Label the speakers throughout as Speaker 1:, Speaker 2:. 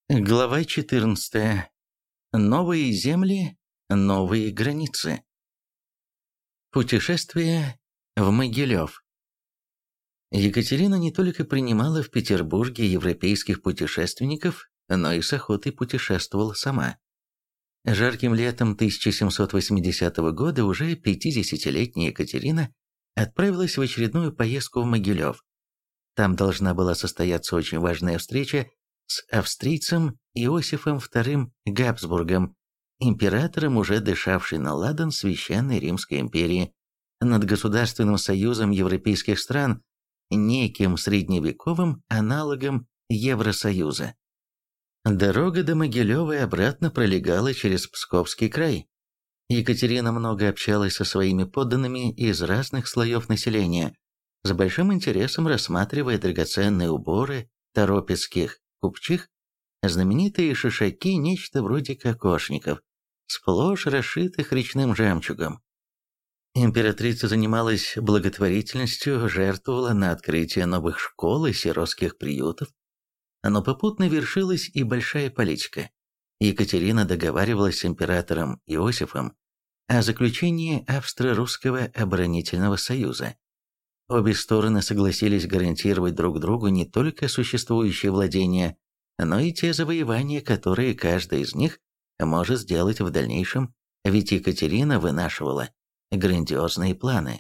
Speaker 1: Глава 14. Новые земли, новые границы. Путешествие в Могилев. Екатерина не только принимала в Петербурге европейских путешественников, но и с охотой путешествовала сама. Жарким летом 1780 года уже 50-летняя Екатерина отправилась в очередную поездку в Могилев. Там должна была состояться очень важная встреча с австрийцем Иосифом II Габсбургом, императором, уже дышавшей на ладан Священной Римской империи, над Государственным союзом европейских стран, неким средневековым аналогом Евросоюза. Дорога до Могилева и обратно пролегала через Псковский край. Екатерина много общалась со своими подданными из разных слоев населения, с большим интересом рассматривая драгоценные уборы торопецких купчих, знаменитые шишаки, нечто вроде кокошников, сплошь расшитых речным жемчугом. Императрица занималась благотворительностью, жертвовала на открытие новых школ и сиротских приютов, но попутно вершилась и большая политика. Екатерина договаривалась с императором Иосифом о заключении Австро-Русского оборонительного союза. Обе стороны согласились гарантировать друг другу не только существующие владения, но и те завоевания, которые каждый из них может сделать в дальнейшем, ведь Екатерина вынашивала грандиозные планы.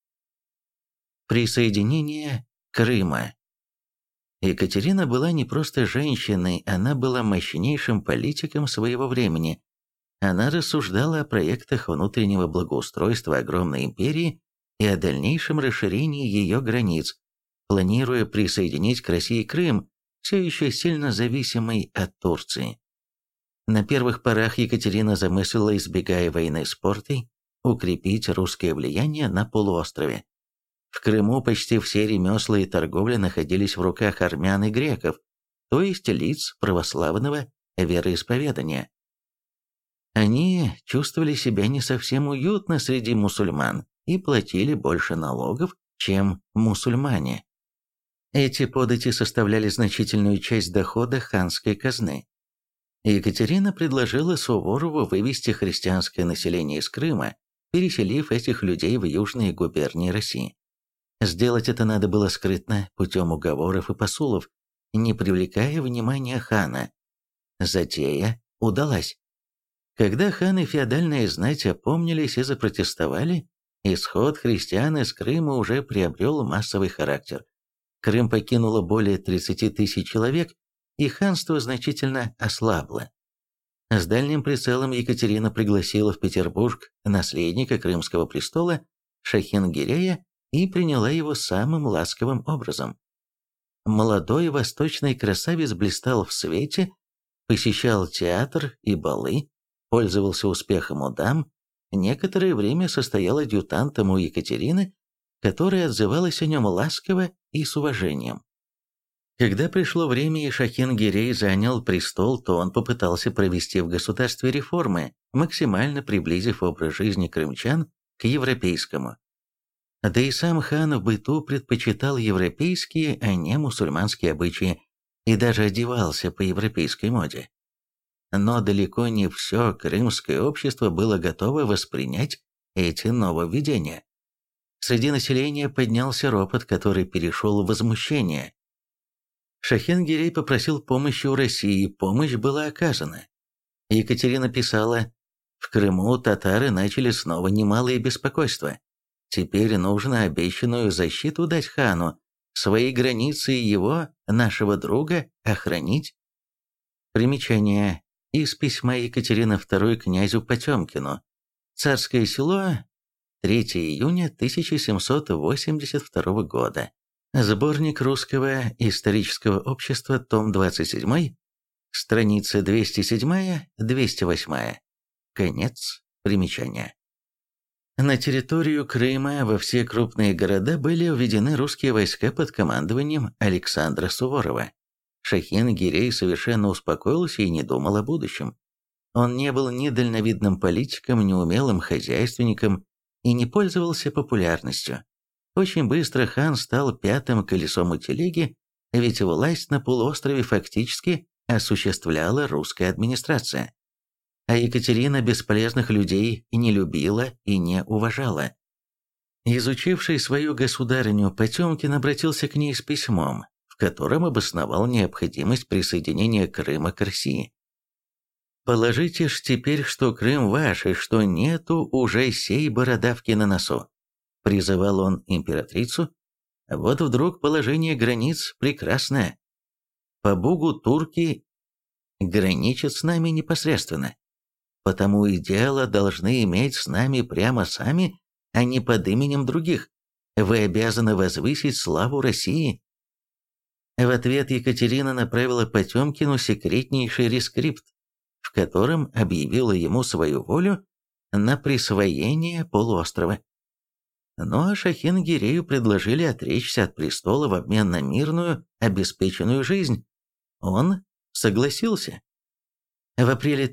Speaker 1: Присоединение Крыма. Екатерина была не просто женщиной, она была мощнейшим политиком своего времени. Она рассуждала о проектах внутреннего благоустройства огромной империи и о дальнейшем расширении ее границ, планируя присоединить к России Крым, все еще сильно зависимый от Турции. На первых порах Екатерина замыслила, избегая войны с Портой, укрепить русское влияние на полуострове. В Крыму почти все ремесла и торговля находились в руках армян и греков, то есть лиц православного вероисповедания. Они чувствовали себя не совсем уютно среди мусульман и платили больше налогов, чем мусульмане. Эти подати составляли значительную часть дохода ханской казны. Екатерина предложила Суворову вывести христианское население из Крыма, переселив этих людей в южные губернии России. Сделать это надо было скрытно, путем уговоров и посулов, не привлекая внимания хана. Затея удалась. Когда хан и феодальная знать опомнились и запротестовали, исход христиан из Крыма уже приобрел массовый характер. Крым покинуло более 30 тысяч человек, и ханство значительно ослабло. С дальним прицелом Екатерина пригласила в Петербург наследника Крымского престола Шахингирея и приняла его самым ласковым образом. Молодой восточный красавец блистал в свете, посещал театр и балы, пользовался успехом у дам, некоторое время состоял адъютантом у Екатерины, которая отзывалась о нем ласково и с уважением. Когда пришло время и Шахин-Гирей занял престол, то он попытался провести в государстве реформы, максимально приблизив образ жизни крымчан к европейскому. Да и сам хан в быту предпочитал европейские, а не мусульманские обычаи, и даже одевался по европейской моде. Но далеко не все крымское общество было готово воспринять эти нововведения. Среди населения поднялся ропот, который перешел в возмущение. Шахин-Гирей попросил помощи у России, помощь была оказана. Екатерина писала: «В Крыму татары начали снова немалые беспокойства. Теперь нужно обещанную защиту дать хану, свои границы и его, нашего друга, охранить». Примечание. Из письма Екатерины II князю Потемкину. Царское село, 3 июня 1782 года. Сборник Русского исторического общества, том 27, страницы 207-208. Конец примечания. На территорию Крыма во все крупные города были введены русские войска под командованием Александра Суворова. Шахин-Гирей совершенно успокоился и не думал о будущем. Он не был ни дальновидным политиком, ни умелым хозяйственником и не пользовался популярностью. Очень быстро хан стал пятым колесом у телеги, ведь власть на полуострове фактически осуществляла русская администрация. А Екатерина бесполезных людей не любила и не уважала. Изучивший свою государыню, Потемкин обратился к ней с письмом, в котором обосновал необходимость присоединения Крыма к России. «Положите ж теперь, что Крым ваш, и что нету уже сей бородавки на носу», — призывал он императрицу. «Вот вдруг положение границ прекрасное. По Бугу турки граничат с нами непосредственно. Потому и дело должны иметь с нами прямо сами, а не под именем других. Вы обязаны возвысить славу России». В ответ Екатерина направила Потемкину секретнейший рескрипт, в котором объявила ему свою волю на присвоение полуострова. Ну а Шахин-Гирею предложили отречься от престола в обмен на мирную, обеспеченную жизнь. Он согласился. В апреле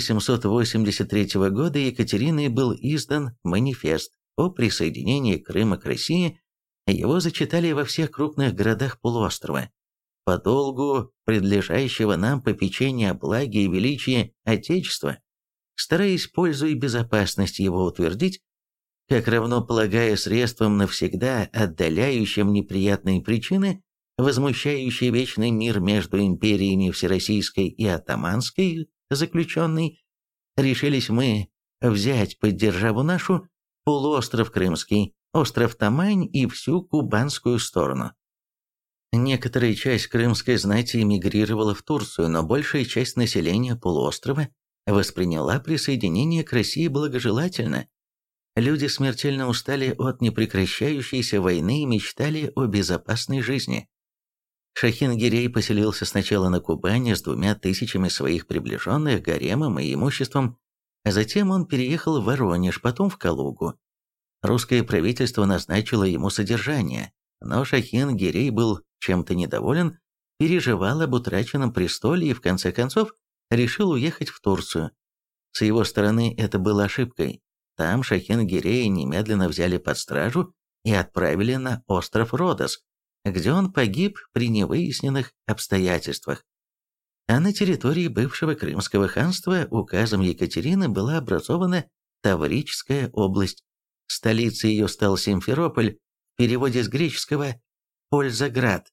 Speaker 1: 1783 года Екатериной был издан манифест о присоединении Крыма к России. Его зачитали во всех крупных городах полуострова. По долгу предлежащего нам попечения о благе и величии Отечества, стараясь пользу и безопасность его утвердить, как равно полагая средством навсегда отдаляющим неприятные причины, возмущающие вечный мир между империями Всероссийской и Оттоманской заключенной, решились мы взять под державу нашу полуостров Крымский, остров Тамань и всю кубанскую сторону. Некоторая часть крымской знати эмигрировала в Турцию, но большая часть населения полуострова восприняла присоединение к России благожелательно. Люди смертельно устали от непрекращающейся войны и мечтали о безопасной жизни. Шахин-Гирей поселился сначала на Кубани с 2000 своих приближенных, гаремом и имуществом, а затем он переехал в Воронеж, потом в Калугу. Русское правительство назначило ему содержание, но Шахин-Гирей был чем-то недоволен, переживал об утраченном престоле и в конце концов решил уехать в Турцию. С его стороны это было ошибкой. Там Шахин-Гирея немедленно взяли под стражу и отправили на остров Родос, где он погиб при невыясненных обстоятельствах. А на территории бывшего Крымского ханства указом Екатерины была образована Таврическая область. Столицей ее стал Симферополь, в переводе с греческого «Пользаград».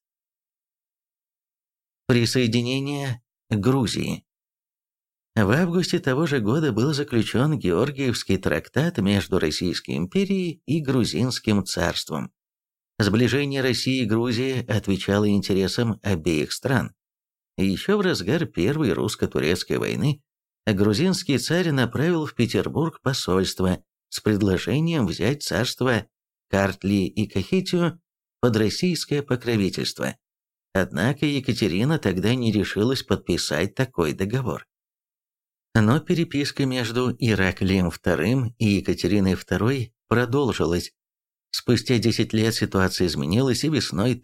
Speaker 1: Присоединение Грузии. В августе того же года был заключен Георгиевский трактат между Российской империей и Грузинским царством. Сближение России и Грузии отвечало интересам обеих стран. Еще в разгар Первой русско-турецкой войны грузинский царь направил в Петербург посольство с предложением взять царство Картли и Кахетию под российское покровительство. Однако Екатерина тогда не решилась подписать такой договор. Но переписка между Ираклием II и Екатериной II продолжилась. Спустя 10 лет ситуация изменилась, и весной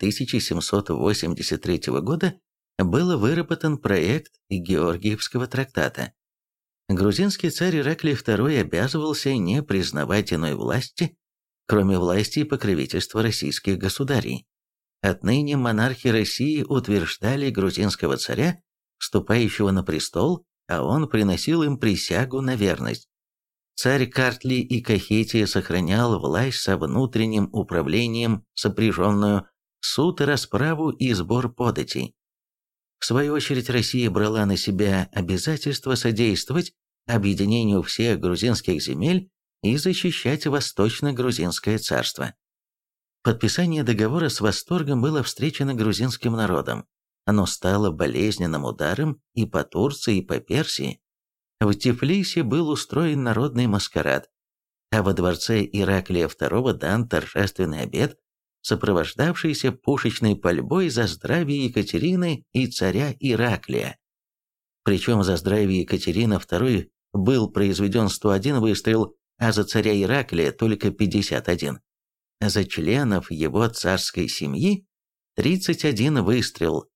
Speaker 1: 1783 года был выработан проект Георгиевского трактата. Грузинский царь Ираклий II обязывался не признавать иной власти, кроме власти и покровительства российских государей. Отныне монархи России утверждали грузинского царя, вступающего на престол, а он приносил им присягу на верность. Царь Картли и Кахетия сохранял власть со внутренним управлением, сопряженную, суд и расправу и сбор податей. В свою очередь Россия брала на себя обязательство содействовать объединению всех грузинских земель и защищать Восточно-Грузинское царство. Подписание договора с восторгом было встречено грузинским народом. Оно стало болезненным ударом и по Турции, и по Персии. В Тифлисе был устроен народный маскарад, а во дворце Ираклия II дан торжественный обед, сопровождавшийся пушечной пальбой за здравие Екатерины и царя Ираклия. Причем за здравие Екатерины II был произведен 101 выстрел, а за царя Ираклия только 51. За членов его царской семьи 31 выстрел.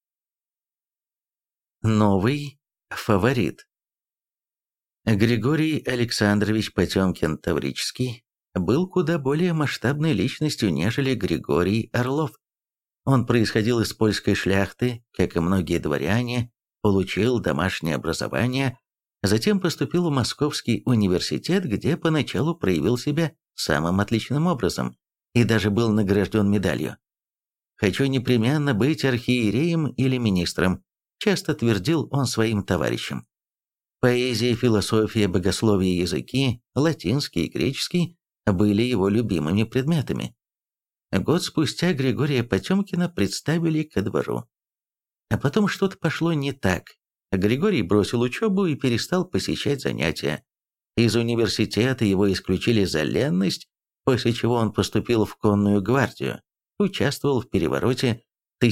Speaker 1: Новый фаворит. Григорий Александрович Потемкин-Таврический был куда более масштабной личностью, нежели Григорий Орлов. Он происходил из польской шляхты, как и многие дворяне, получил домашнее образование, затем поступил в Московский университет, где поначалу проявил себя самым отличным образом и даже был награжден медалью. «Хочу непременно быть архиереем или министром», часто твердил он своим товарищам. Поэзия, философия, богословие, языки, латинский и греческий были его любимыми предметами. Год спустя Григория Потемкина представили ко двору. А потом что-то пошло не так. Григорий бросил учебу и перестал посещать занятия. Из университета его исключили за ленность, после чего он поступил в конную гвардию, участвовал в перевороте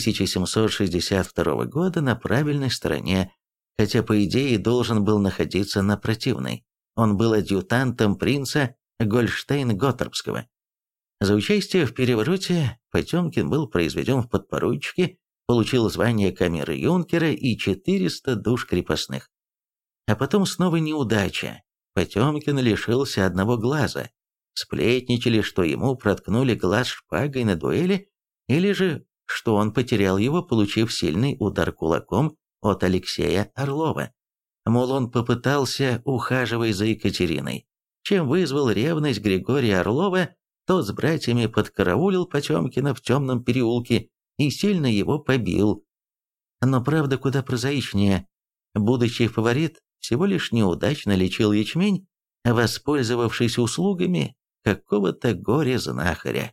Speaker 1: 1762 года на правильной стороне, хотя по идее должен был находиться на противной. Он был адъютантом принца Гольштейн-Готторпского. За участие в перевороте Потемкин был произведен в подпоручики, получил звание камер-юнкера и 400 душ крепостных. А потом снова неудача. Потемкин лишился одного глаза. Сплетничали, что ему проткнули глаз шпагой на дуэли, или же, что он потерял его, получив сильный удар кулаком от Алексея Орлова. Мол, он попытался ухаживать за Екатериной, чем вызвал ревность Григория Орлова. Тот с братьями подкараулил Потемкина в темном переулке и сильно его побил. Но правда куда прозаичнее. Будущий фаворит всего лишь неудачно лечил ячмень, воспользовавшись услугами какого-то горе-знахаря.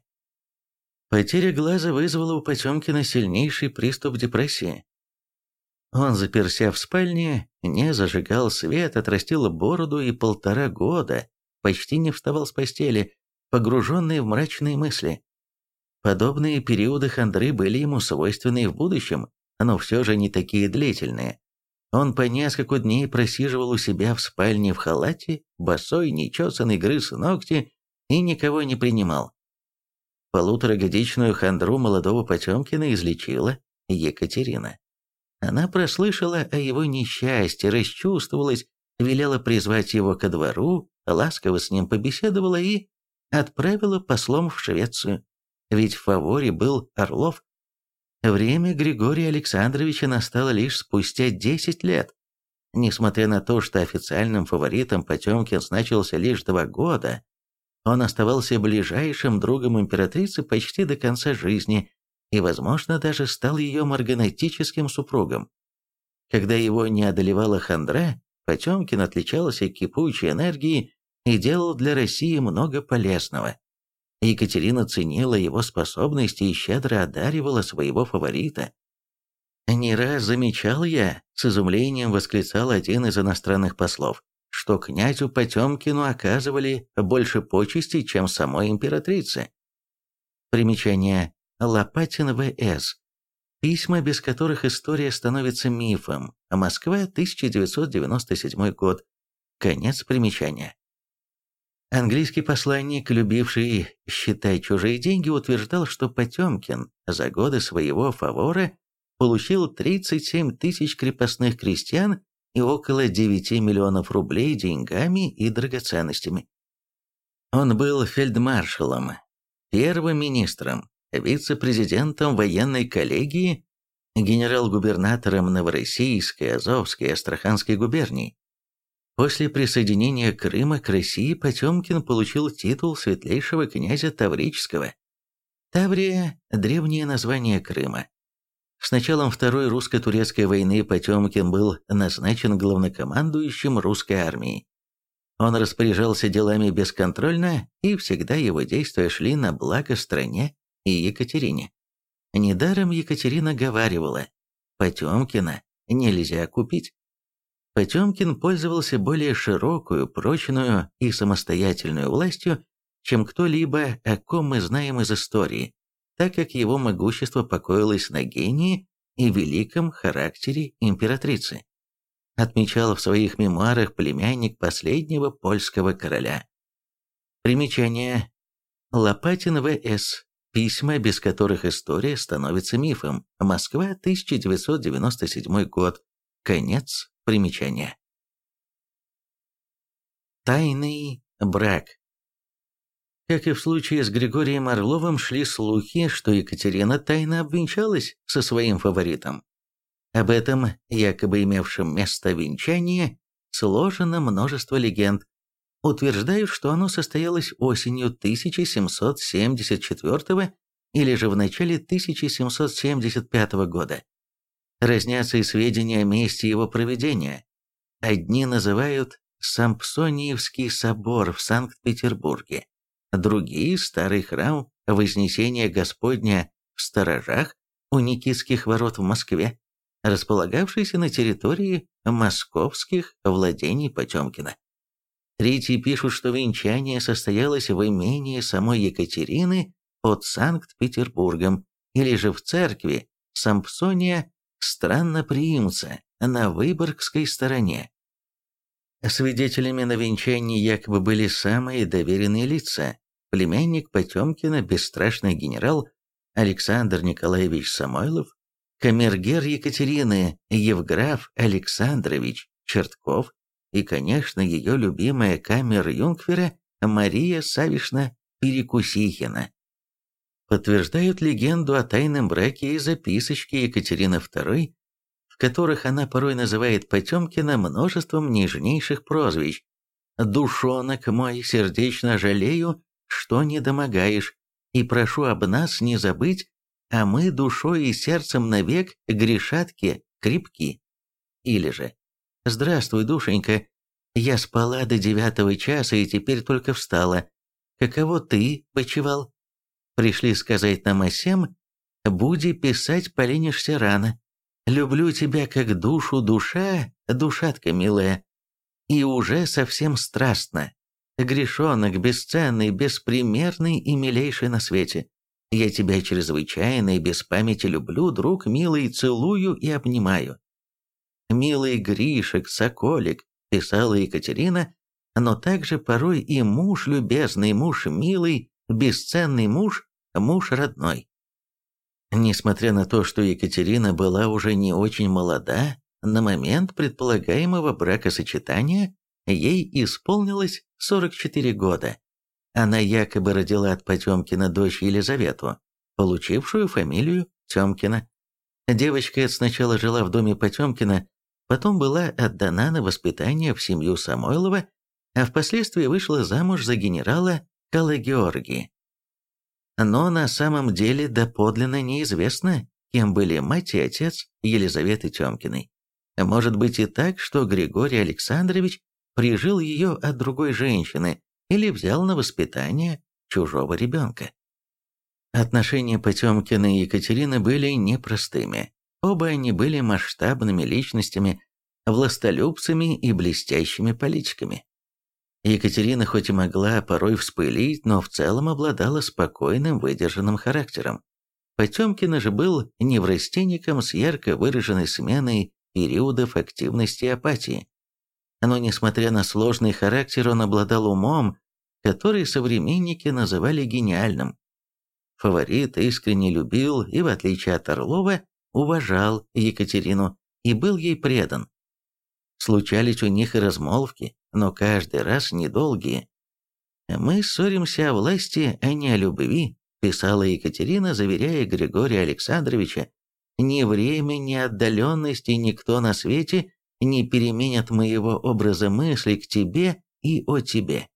Speaker 1: Потеря глаза вызвала у Потемкина сильнейший приступ депрессии. Он заперся в спальне, не зажигал свет, отрастил бороду и 1,5 года почти не вставал с постели, погруженный в мрачные мысли. Подобные периоды хандры были ему свойственны и в будущем, но все же не такие длительные. Он по несколько дней просиживал у себя в спальне в халате, босой, нечесанный, грыз ногти и никого не принимал. 1,5-годичную хандру молодого Потемкина излечила Екатерина. Она прослышала о его несчастье, расчувствовалась, велела призвать его ко двору, ласково с ним побеседовала и отправила послом в Швецию, ведь в фаворе был Орлов. Время Григория Александровича настало лишь спустя 10 лет. Несмотря на то, что официальным фаворитом Потемкин значился лишь 2 года, он оставался ближайшим другом императрицы почти до конца жизни и, возможно, даже стал ее марганатическим супругом. Когда его не одолевала хандра, Потемкин отличался кипучей энергией и делал для России много полезного. Екатерина ценила его способности и щедро одаривала своего фаворита. «Не раз замечал я», — с изумлением восклицал один из иностранных послов, что князю Потемкину оказывали больше почестей, чем самой императрице. Примечание. Лопатин В.С. Письма, без которых история становится мифом. Москва, 1997 год. Конец примечания. Английский посланник, любивший считать чужие деньги, утверждал, что Потемкин за годы своего фавора получил 37 тысяч крепостных крестьян и около 9 миллионов рублей деньгами и драгоценностями. Он был фельдмаршалом, первым министром, вице-президентом военной коллегии, генерал-губернатором Новороссийской, Азовской и Астраханской губерний. После присоединения Крыма к России Потемкин получил титул светлейшего князя Таврического. Таврия – древнее название Крыма. С началом Второй русско-турецкой войны Потемкин был назначен главнокомандующим русской армией. Он распоряжался делами бесконтрольно, и всегда его действия шли на благо стране и Екатерине. Недаром Екатерина говаривала: «Потемкина нельзя купить». Потемкин пользовался более широкую, прочную и самостоятельную властью, чем кто-либо, о ком мы знаем из истории, так как его могущество покоилось на гении и великом характере императрицы, отмечал в своих мемуарах племянник последнего польского короля. Примечание. Лопатин В.С. Письма, без которых история становится мифом. Москва, 1997 год. Конец примечания. Тайный брак. Как и в случае с Григорием Орловым, шли слухи, что Екатерина тайно обвенчалась со своим фаворитом. Об этом, якобы имевшем место венчании, сложено множество легенд. Утверждают, что оно состоялось осенью 1774 или же в начале 1775 года. Разнятся и сведения о месте его проведения. Одни называют Сампсониевский собор в Санкт-Петербурге, другие – старый храм Вознесения Господня в Сторожах у Никитских ворот в Москве, располагавшийся на территории московских владений Потемкина. Третьи пишут, что венчание состоялось в имении самой Екатерины под Санкт-Петербургом или же в церкви Сампсония Странноприимца на Выборгской стороне. Свидетелями на венчании якобы были самые доверенные лица: племянник Потемкина, бесстрашный генерал Александр Николаевич Самойлов, камергер Екатерины Евграф Александрович Чертков и, конечно, ее любимая камер-юнгфера Мария Савишна Перекусихина. Подтверждают легенду о тайном браке и записочки Екатерины II, в которых она порой называет Потемкина множеством нежнейших прозвищ. «Душонок мой, сердечно жалею, что не домогаешь, и прошу об нас не забыть, а мы душой и сердцем навек грешатки крепки». Или же «Здравствуй, душенька, я спала до 9 часа и теперь только встала. Каково ты почевал? Пришли сказать нам о сем, буди писать поленишься рано. Люблю тебя как душу душа, душатка милая, и уже совсем страстно. Грешонок бесценный, беспримерный и милейший на свете. Я тебя чрезвычайно и без памяти люблю, друг милый, целую и обнимаю». «Милый Гришек, соколик», писала Екатерина, но также порой и муж любезный, муж милый, бесценный муж, муж родной. Несмотря на то, что Екатерина была уже не очень молода, на момент предполагаемого бракосочетания ей исполнилось 44 года. Она якобы родила от Потемкина дочь Елизавету, получившую фамилию Тёмкина. Девочка сначала жила в доме Потемкина, потом была отдана на воспитание в семью Самойлова, а впоследствии вышла замуж за генерала Каллы-Георгия. Но на самом деле доподлинно неизвестно, кем были мать и отец Елизаветы Тёмкиной. Может быть и так, что Григорий Александрович прижил ее от другой женщины или взял на воспитание чужого ребенка. Отношения Потемкина и Екатерины были непростыми. Оба они были масштабными личностями, властолюбцами и блестящими политиками. Екатерина хоть и могла порой вспылить, но в целом обладала спокойным, выдержанным характером. Потемкин же был неврастенником с ярко выраженной сменой периодов активности и апатии. Но, несмотря на сложный характер, он обладал умом, который современники называли гениальным. Фаворит искренне любил и, в отличие от Орлова, уважал Екатерину и был ей предан. Случались у них и размолвки, но каждый раз недолгие. «Мы ссоримся о власти, а не о любви», писала Екатерина, заверяя Григория Александровича, «ни время, ни отдаленность и никто на свете не переменят моего образа мысли к тебе и о тебе».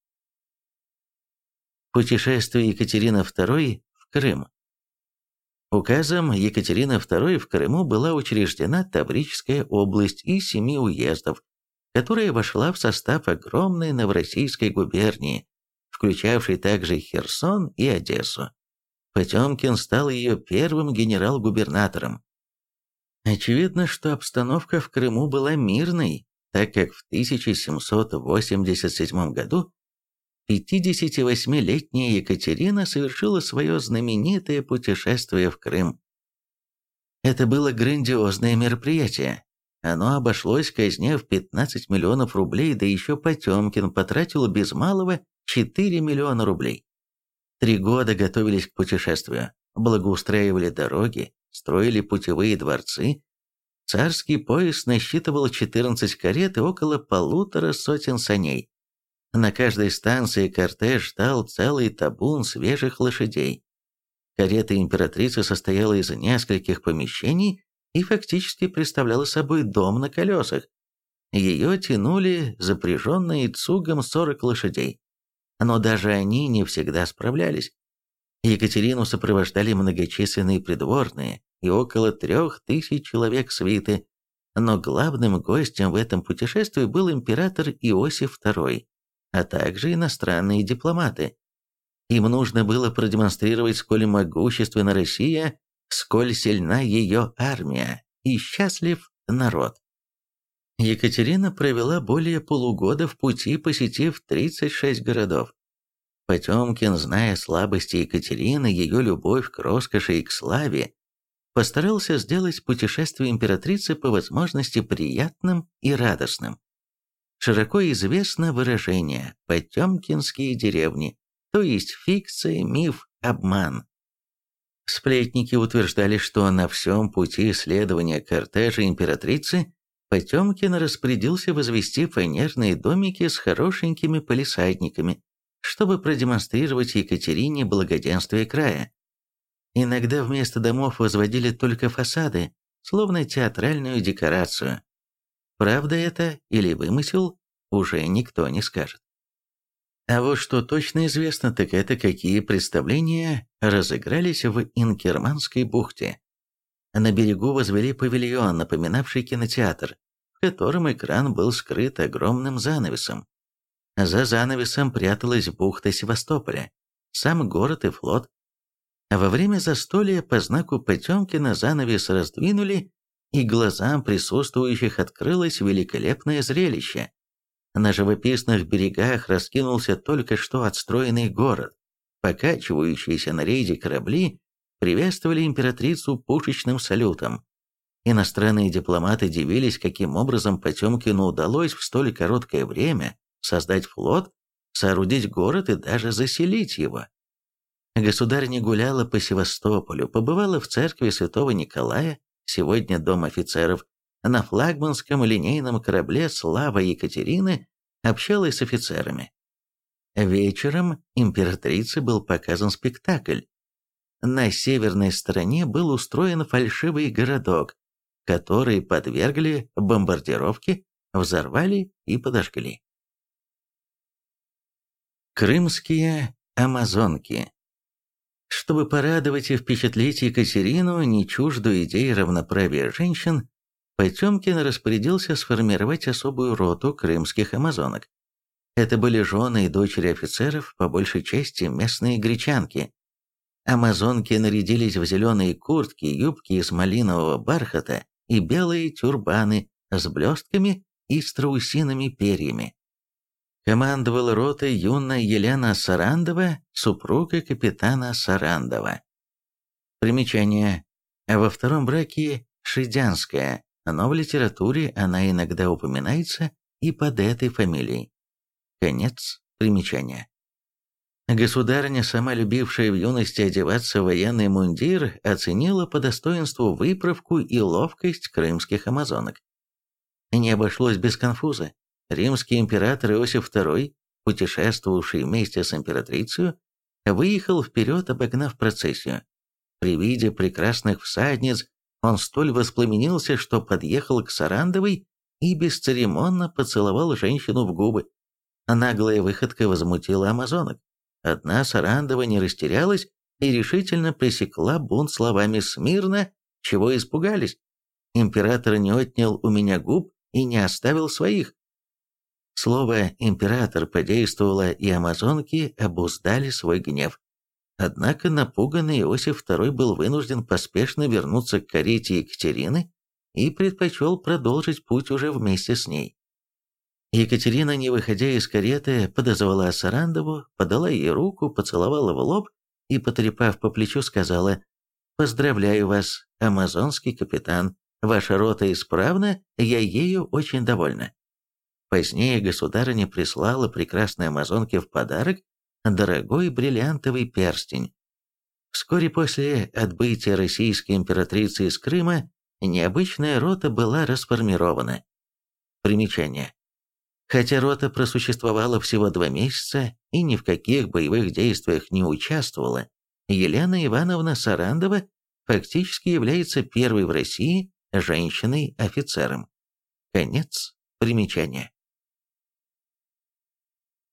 Speaker 1: Путешествие Екатерины II в Крым. Указом Екатерины II в Крыму была учреждена Таврическая область из 7 уездов, которая вошла в состав огромной Новороссийской губернии, включавшей также Херсон и Одессу. Потемкин стал ее первым генерал-губернатором. Очевидно, что обстановка в Крыму была мирной, так как в 1787 году 58-летняя Екатерина совершила свое знаменитое путешествие в Крым. Это было грандиозное мероприятие. Оно обошлось казне в 15 миллионов рублей, да еще Потемкин потратил без малого 4 миллиона рублей. 3 года готовились к путешествию, благоустраивали дороги, строили путевые дворцы. Царский поезд насчитывал 14 карет и около 150 саней. На каждой станции кортеж ждал целый табун свежих лошадей. Карета императрицы состояла из нескольких помещений, и фактически представляла собой дом на колесах. Ее тянули запряженные цугом 40 лошадей. Но даже они не всегда справлялись. Екатерину сопровождали многочисленные придворные и около 3000 человек свиты, но главным гостем в этом путешествии был император Иосиф II, а также иностранные дипломаты. Им нужно было продемонстрировать, сколь могущественна Россия, сколь сильна ее армия и счастлив народ. Екатерина провела более полугода в пути, посетив 36 городов. Потемкин, зная слабости Екатерины, ее любовь к роскоши и к славе, постарался сделать путешествие императрицы по возможности приятным и радостным. Широко известно выражение «потемкинские деревни», то есть фикция, миф, обман. Сплетники утверждали, что на всем пути следования кортежа императрицы Потемкин распорядился возвести фанерные домики с хорошенькими палисадниками, чтобы продемонстрировать Екатерине благоденствие края. Иногда вместо домов возводили только фасады, словно театральную декорацию. Правда это или вымысел, уже никто не скажет. А вот что точно известно, так это какие представления разыгрались в Инкерманской бухте. На берегу возвели павильон, напоминавший кинотеатр, в котором экран был скрыт огромным занавесом. За занавесом пряталась бухта Севастополя, сам город и флот. Во время застолья по знаку Потемкина занавес раздвинули, и глазам присутствующих открылось великолепное зрелище. На живописных берегах раскинулся только что отстроенный город. Покачивающиеся на рейде корабли приветствовали императрицу пушечным салютом. Иностранные дипломаты дивились, каким образом Потемкину удалось в столь короткое время создать флот, соорудить город и даже заселить его. Государыня гуляла по Севастополю, побывала в церкви святого Николая, сегодня дом офицеров, на флагманском линейном корабле «Слава Екатерины» общалась с офицерами. Вечером императрице был показан спектакль. На северной стороне был устроен фальшивый городок, который подвергли бомбардировке, взорвали и подожгли. Крымские амазонки. Чтобы порадовать и впечатлить Екатерину, не чуждую идеи равноправия женщин, Потемкин распорядился сформировать особую роту крымских амазонок. Это были жены и дочери офицеров, по большей части местные гречанки. Амазонки нарядились в зеленые куртки, юбки из малинового бархата и белые тюрбаны с блестками и страусиными перьями. Командовала ротой юная Елена Сарандова, супруга капитана Сарандова. Примечание. Во втором браке Шидянская, но в литературе она иногда упоминается и под этой фамилией. Конец примечания. Государыня, сама любившая в юности одеваться в военный мундир, оценила по достоинству выправку и ловкость крымских амазонок. Не обошлось без конфуза. Римский император Иосиф II, путешествовавший вместе с императрицей, выехал вперед, обогнав процессию. При виде прекрасных всадниц он столь воспламенился, что подъехал к Сарандовой и бесцеремонно поцеловал женщину в губы. Наглая выходка возмутила амазонок. Одна Сарандова не растерялась и решительно пресекла бунт словами «смирно», чего испугались. Император не отнял у меня губ и не оставил своих. Слово «император» подействовало, и амазонки обуздали свой гнев. Однако напуганный Иосиф II был вынужден поспешно вернуться к карете Екатерины и предпочел продолжить путь уже вместе с ней. Екатерина, не выходя из кареты, подозвала Сарандову, подала ей руку, поцеловала в лоб и, потрепав по плечу, сказала: «Поздравляю вас, амазонский капитан, ваша рота исправна, я ею очень довольна». Позднее государыня прислала прекрасной амазонке в подарок дорогой бриллиантовый перстень. Вскоре после отбытия российской императрицы из Крыма необычная рота была расформирована. Примечание. Хотя рота просуществовала всего 2 месяца и ни в каких боевых действиях не участвовала, Елена Ивановна Сарандова фактически является первой в России женщиной-офицером. Конец примечания.